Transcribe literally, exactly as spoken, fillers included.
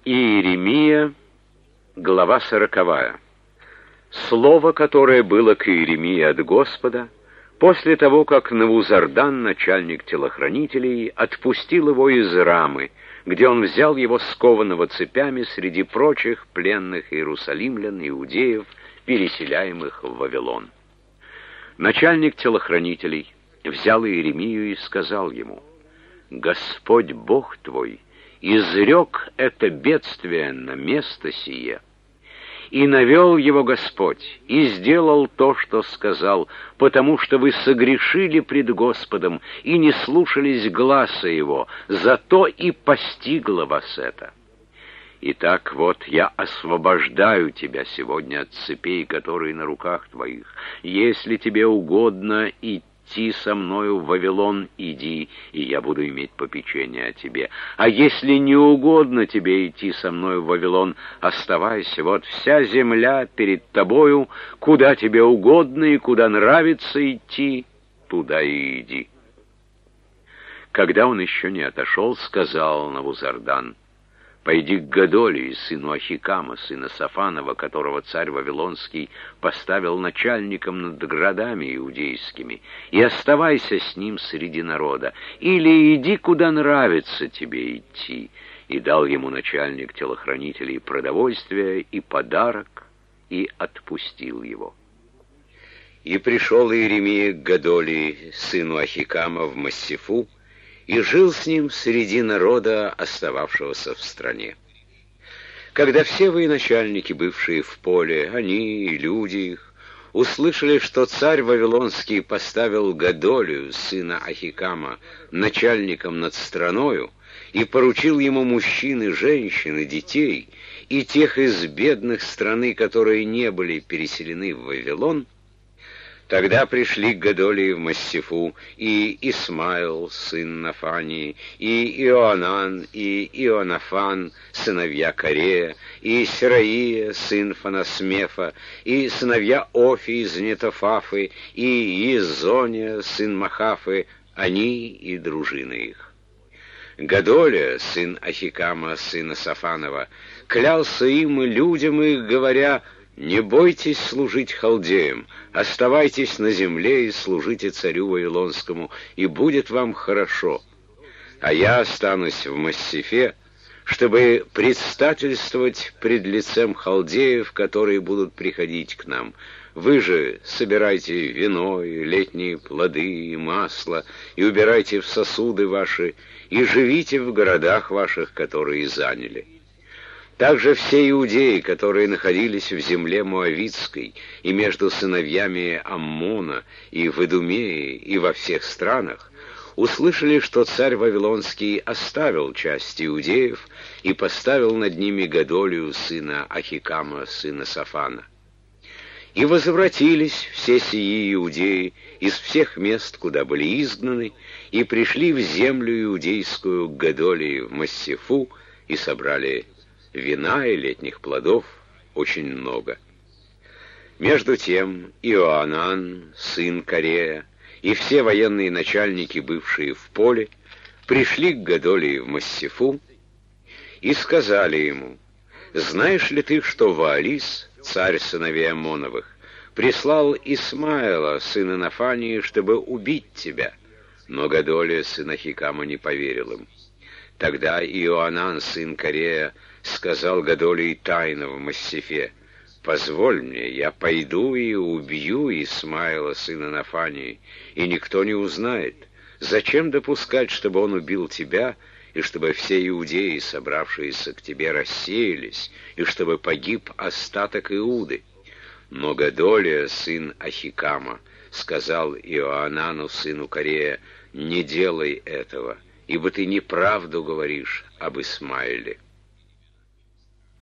Иеремия, глава сороковая. Слово, которое было к Иеремии от Господа, после того, как Навузардан, начальник телохранителей, отпустил его из Рамы, где он взял его скованного цепями среди прочих пленных иерусалимлян, иудеев, переселяемых в Вавилон. Начальник телохранителей взял Иеремию и сказал ему: «Господь Бог твой изрек это бедствие на место сие, и навел его Господь, и сделал то, что сказал, потому что вы согрешили пред Господом и не слушались гласа его, зато и постигло вас это. Итак, вот я освобождаю тебя сегодня от цепей, которые на руках твоих. Если тебе угодно идти со мною в Вавилон, иди, и я буду иметь попечение о тебе. А если не угодно тебе идти со мною в Вавилон, оставайся, вот вся земля перед тобою, куда тебе угодно и куда нравится идти, туда и иди». Когда он еще не отошел, сказал Навузардан: «Пойди к Гадолии, сыну Ахикама, сына Сафанова, которого царь Вавилонский поставил начальником над городами иудейскими, и оставайся с ним среди народа, или иди, куда нравится тебе идти». И дал ему начальник телохранителей продовольствие и подарок, и отпустил его. И пришел Иеремия к Гадолии, сыну Ахикама, в Массифу, и жил с ним среди народа, остававшегося в стране. Когда все военачальники, бывшие в поле, они и люди их, услышали, что царь Вавилонский поставил Гадолию, сына Ахикама, начальником над страною, и поручил ему мужчин и женщин, и детей, и тех из бедных страны, которые не были переселены в Вавилон, тогда пришли к Гадолии в Массифу и Исмаил, сын Нафании, и Иоанан, и Ионафан, сыновья Корея, и Сераия, сын Фанасмефа, и сыновья Офи из Нетофафы, и Иезония, сын Махафы, они и дружины их. Гадолия, сын Ахикама, сына Сафанова, клялся им и людям их, говоря: «Не бойтесь служить халдеям, оставайтесь на земле и служите царю Вавилонскому, и будет вам хорошо. А я останусь в Массифе, чтобы предстательствовать пред лицем халдеев, которые будут приходить к нам. Вы же собирайте вино и летние плоды и масло, и убирайте в сосуды ваши, и живите в городах ваших, которые заняли». Также все иудеи, которые находились в земле Моавитской и между сыновьями Аммона, и в Идумее, и во всех странах, услышали, что царь Вавилонский оставил часть иудеев и поставил над ними Гадолию, сына Ахикама, сына Сафана. И возвратились все сии иудеи из всех мест, куда были изгнаны, и пришли в землю иудейскую к Гадолии в Массифу, и собрали вина и летних плодов очень много. Между тем Иоанан, сын Корея, и все военные начальники, бывшие в поле, пришли к Гадолии в Массифу и сказали ему: «Знаешь ли ты, что Ваалис, царь сыновей Амоновых, прислал Исмаила, сына Нафании, чтобы убить тебя?» Но Гадолия, сын Ахикама, не поверил им. Тогда Иоанан, сын Корея, сказал Гадолии тайно в Массифе: «Позволь мне, я пойду и убью Исмаила, сына Нафании, и никто не узнает. Зачем допускать, чтобы он убил тебя, и чтобы все иудеи, собравшиеся к тебе, рассеялись, и чтобы погиб остаток Иуды?» Но Гадолия, сын Ахикама, сказал Иоанану, сыну Корея: «Не делай этого, ибо ты неправду говоришь об Исмаиле».